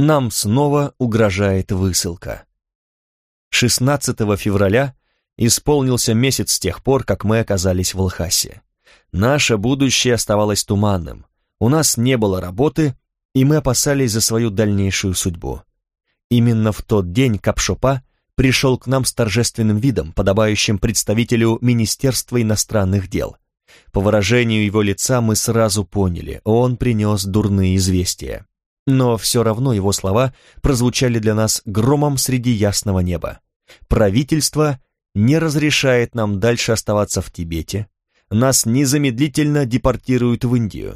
нам снова угрожает высылка. 16 февраля исполнился месяц с тех пор, как мы оказались в Лхасе. Наше будущее оставалось туманным, у нас не было работы, и мы опасались за свою дальнейшую судьбу. Именно в тот день Капшопа пришел к нам с торжественным видом, подобающим представителю Министерства иностранных дел. По выражению его лица мы сразу поняли, он принес дурные известия. Но все равно его слова прозвучали для нас громом среди ясного неба. Правительство не разрешает нам дальше оставаться в Тибете, нас незамедлительно депортируют в Индию.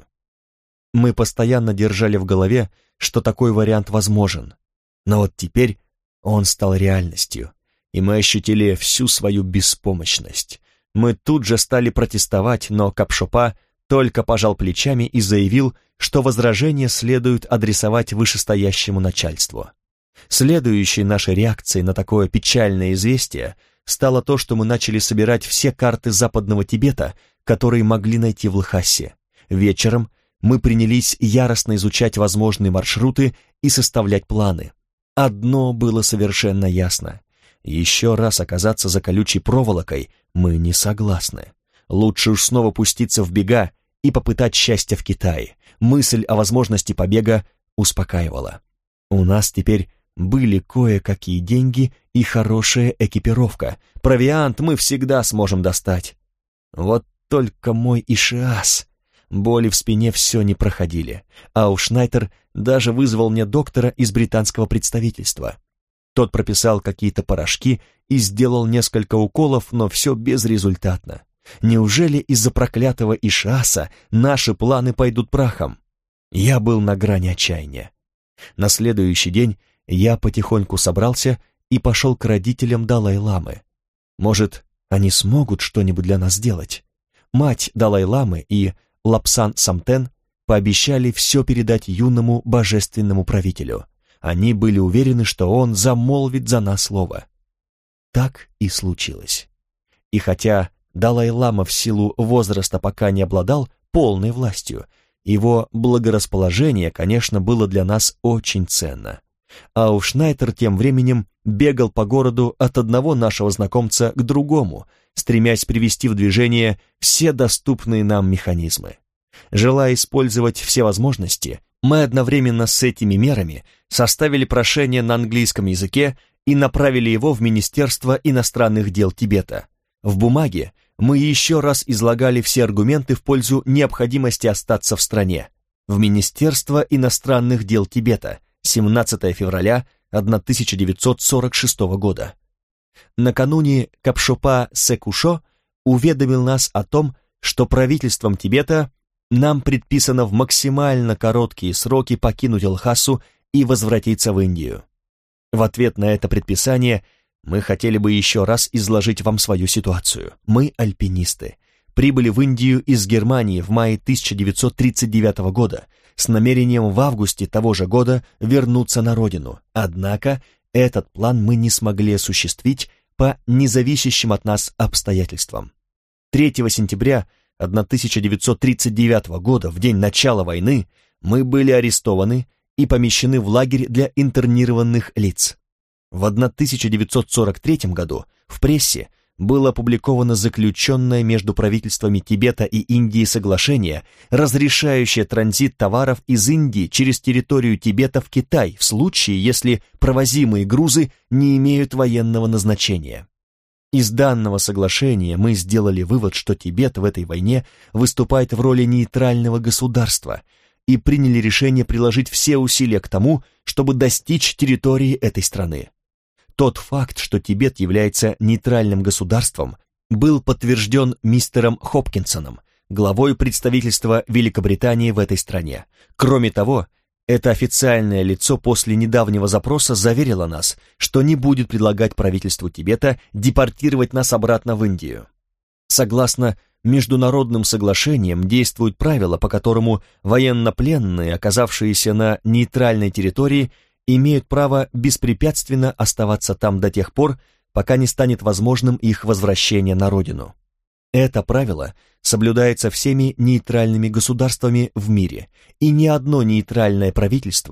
Мы постоянно держали в голове, что такой вариант возможен. Но вот теперь он стал реальностью, и мы ощутили всю свою беспомощность. Мы тут же стали протестовать, но Капшопа только пожал плечами и заявил, что возражение следует адресовать вышестоящему начальству. Следующей нашей реакцией на такое печальное известие стало то, что мы начали собирать все карты Западного Тибета, которые могли найти в Лхасе. Вечером мы принялись яростно изучать возможные маршруты и составлять планы. Одно было совершенно ясно. Еще раз оказаться за колючей проволокой мы не согласны. Лучше уж снова пуститься в бега и попытать счастья в Китае. Мысль о возможности побега успокаивала. У нас теперь были кое-какие деньги и хорошая экипировка. Провиант мы всегда сможем достать. Вот только мой ишиас. Боли в спине все не проходили, а у Шнайтер даже вызвал мне доктора из британского представительства. Тот прописал какие-то порошки и сделал несколько уколов, но все безрезультатно. Неужели из-за проклятого ишиаса наши планы пойдут прахом? Я был на грани отчаяния. На следующий день я потихоньку собрался и пошел к родителям Далай-ламы. Может, они смогут что-нибудь для нас сделать? Мать Далай-ламы и Лапсан Самтен пообещали все передать юному божественному правителю. Они были уверены, что он замолвит за нас слово. Так и случилось. И хотя Далай-лама в силу возраста пока не обладал полной властью, его благорасположение, конечно, было для нас очень ценно. А уж Шнайтер тем временем бегал по городу от одного нашего знакомца к другому, стремясь привести в движение все доступные нам механизмы. Желая использовать все возможности, мы одновременно с этими мерами составили прошение на английском языке и направили его в Министерство иностранных дел Тибета. В бумаге мы еще раз излагали все аргументы в пользу необходимости остаться в стране. В Министерство иностранных дел Тибета, 17 февраля 1946 года. Накануне Капшопа Секушо уведомил нас о том, что правительством Тибета нам предписано в максимально короткие сроки покинуть Лхасу и возвратиться в Индию. В ответ на это предписание мы хотели бы еще раз изложить вам свою ситуацию. Мы, альпинисты, прибыли в Индию из Германии в мае 1939 года с намерением в августе того же года вернуться на родину. Однако этот план мы не смогли осуществить по независящим от нас обстоятельствам. 3 сентября 1939 года, в день начала войны, мы были арестованы и помещены в лагерь для интернированных лиц. В 1943 году в прессе было опубликовано заключенное между правительствами Тибета и Индии соглашение, разрешающее транзит товаров из Индии через территорию Тибета в Китай в случае, если провозимые грузы не имеют военного назначения. Из данного соглашения мы сделали вывод, что Тибет в этой войне выступает в роли нейтрального государства и приняли решение приложить все усилия к тому, чтобы достичь территории этой страны. Тот факт, что Тибет является нейтральным государством, был подтвержден мистером Хопкинсоном, главой представительства Великобритании в этой стране. Кроме того, это официальное лицо после недавнего запроса заверило нас, что не будет предлагать правительству Тибета депортировать нас обратно в Индию. Согласно международным соглашениям действуют правила, по которому военнопленные, оказавшиеся на нейтральной территории, имеют право беспрепятственно оставаться там до тех пор, пока не станет возможным их возвращение на родину. Это правило соблюдается всеми нейтральными государствами в мире, и ни одно нейтральное правительство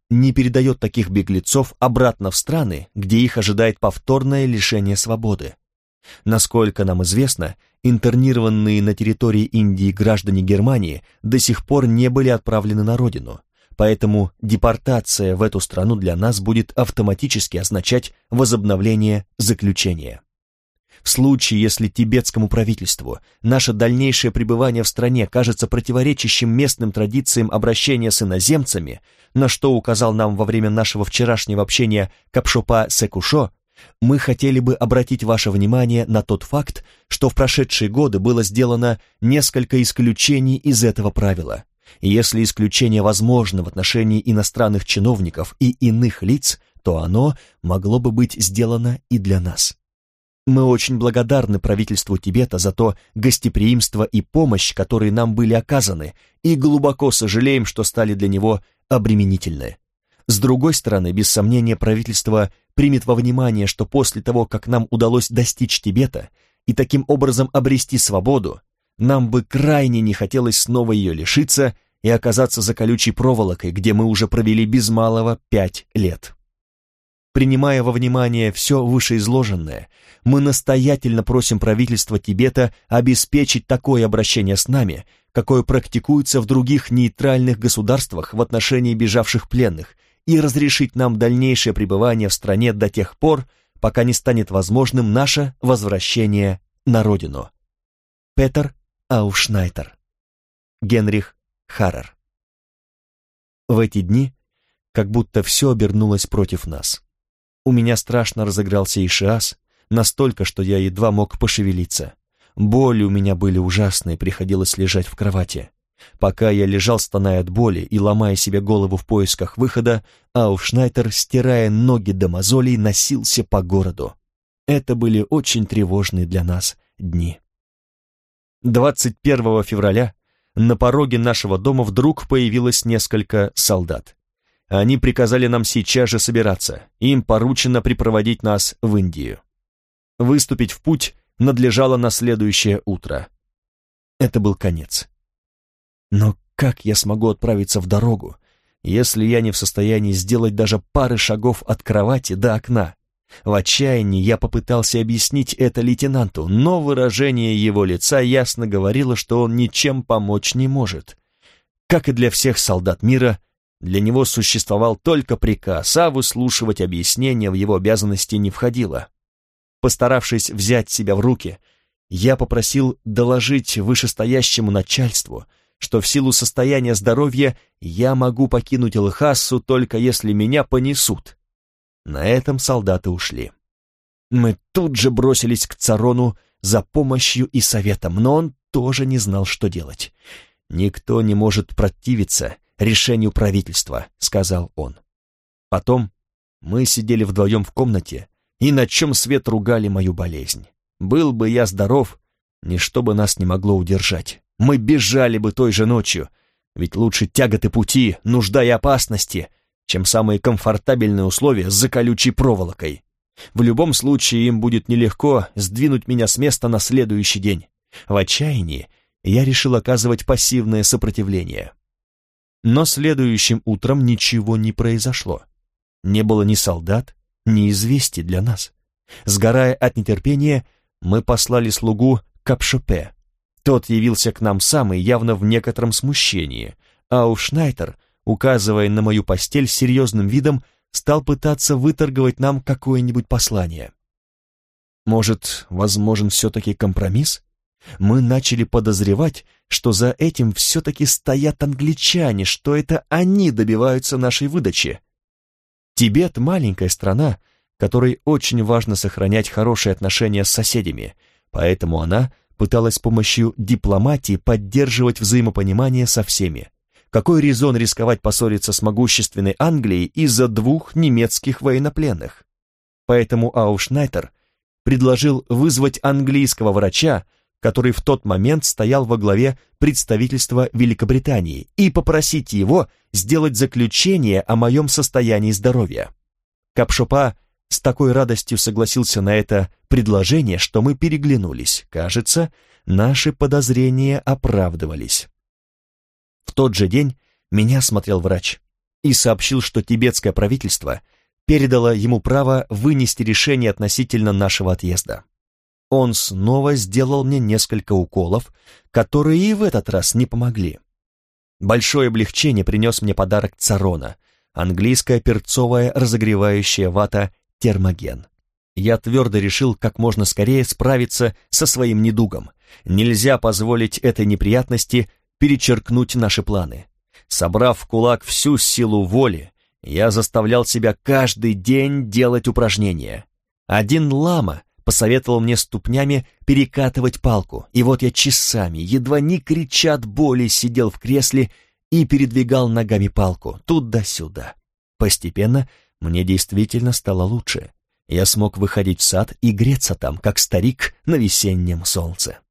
не передает таких беглецов обратно в страны, где их ожидает повторное лишение свободы. Насколько нам известно, интернированные на территории Индии граждане Германии до сих пор не были отправлены на родину, поэтому депортация в эту страну для нас будет автоматически означать возобновление заключения. В случае, если тибетскому правительству наше дальнейшее пребывание в стране кажется противоречащим местным традициям обращения с иноземцами, на что указал нам во время нашего вчерашнего общения Капшопа Секушо, мы хотели бы обратить ваше внимание на тот факт, что в прошедшие годы было сделано несколько исключений из этого правила. И если исключение возможно в отношении иностранных чиновников и иных лиц, то оно могло бы быть сделано и для нас. Мы очень благодарны правительству Тибета за то гостеприимство и помощь, которые нам были оказаны, и глубоко сожалеем, что стали для него обременительны. С другой стороны, без сомнения, правительство примет во внимание, что после того, как нам удалось достичь Тибета и таким образом обрести свободу, нам бы крайне не хотелось снова ее лишиться и оказаться за колючей проволокой, где мы уже провели без малого 5 лет. Принимая во внимание все вышеизложенное, мы настоятельно просим правительство Тибета обеспечить такое обращение с нами, какое практикуется в других нейтральных государствах в отношении бежавших пленных, и разрешить нам дальнейшее пребывание в стране до тех пор, пока не станет возможным наше возвращение на родину. Петер Аушнайтер. Генрих Харрер. В эти дни как будто все обернулось против нас. У меня страшно разыгрался ишиаз, настолько, что я едва мог пошевелиться. Боли у меня были ужасные, приходилось лежать в кровати. Пока я лежал, стоная от боли и ломая себе голову в поисках выхода, Аушнайтер, стирая ноги до мозолей, носился по городу. Это были очень тревожные для нас дни. 21 февраля на пороге нашего дома вдруг появилось несколько солдат. Они приказали нам сейчас же собираться, им поручено припроводить нас в Индию. Выступить в путь надлежало на следующее утро. Это был конец. Но как я смогу отправиться в дорогу, если я не в состоянии сделать даже пары шагов от кровати до окна? В отчаянии я попытался объяснить это лейтенанту, но выражение его лица ясно говорило, что он ничем помочь не может. Как и для всех солдат мира, для него существовал только приказ, а выслушивать объяснения в его обязанности не входило. Постаравшись взять себя в руки, я попросил доложить вышестоящему начальству, что в силу состояния здоровья я могу покинуть Лхасу только если меня понесут. На этом солдаты ушли. Мы тут же бросились к Царону за помощью и советом, но он тоже не знал, что делать. «Никто не может противиться решению правительства», — сказал он. Потом мы сидели вдвоем в комнате и на чем свет ругали мою болезнь. Был бы я здоров, ничто бы нас не могло удержать. Мы бежали бы той же ночью, ведь лучше тяготы пути, нужда и опасности, чем самые комфортабельные условия с колючей проволокой. В любом случае им будет нелегко сдвинуть меня с места на следующий день. В отчаянии я решил оказывать пассивное сопротивление. Но следующим утром ничего не произошло. Не было ни солдат, ни известий для нас. Сгорая от нетерпения, мы послали слугу Капшопе. Тот явился к нам сам и явно в некотором смущении, а Аушнайтер, указывая на мою постель с серьезным видом, стал пытаться выторговать нам какое-нибудь послание. Может, возможен все-таки компромисс? Мы начали подозревать, что за этим все-таки стоят англичане, что это они добиваются нашей выдачи. Тибет — маленькая страна, которой очень важно сохранять хорошие отношения с соседями, поэтому она пыталась с помощью дипломатии поддерживать взаимопонимание со всеми. Какой резон рисковать поссориться с могущественной Англией из-за 2 немецких военнопленных? Поэтому Аушнайтер предложил вызвать английского врача, который в тот момент стоял во главе представительства Великобритании, и попросить его сделать заключение о моем состоянии здоровья. Капшопа с такой радостью согласился на это предложение, что мы переглянулись. Кажется, наши подозрения оправдывались. В тот же день меня осмотрел врач, и сообщил, что тибетское правительство передало ему право вынести решение относительно нашего отъезда. Он снова сделал мне несколько уколов, которые и в этот раз не помогли. Большое облегчение принес мне подарок Царона, английская перцовая разогревающая вата «Термоген». Я твердо решил как можно скорее справиться со своим недугом. Нельзя позволить этой неприятности перечеркнуть наши планы. Собрав в кулак всю силу воли, я заставлял себя каждый день делать упражнения. Один лама посоветовал мне ступнями перекатывать палку, и вот я часами, едва не крича от боли, сидел в кресле и передвигал ногами палку туда-сюда. Постепенно мне действительно стало лучше. Я смог выходить в сад и греться там, как старик на весеннем солнце.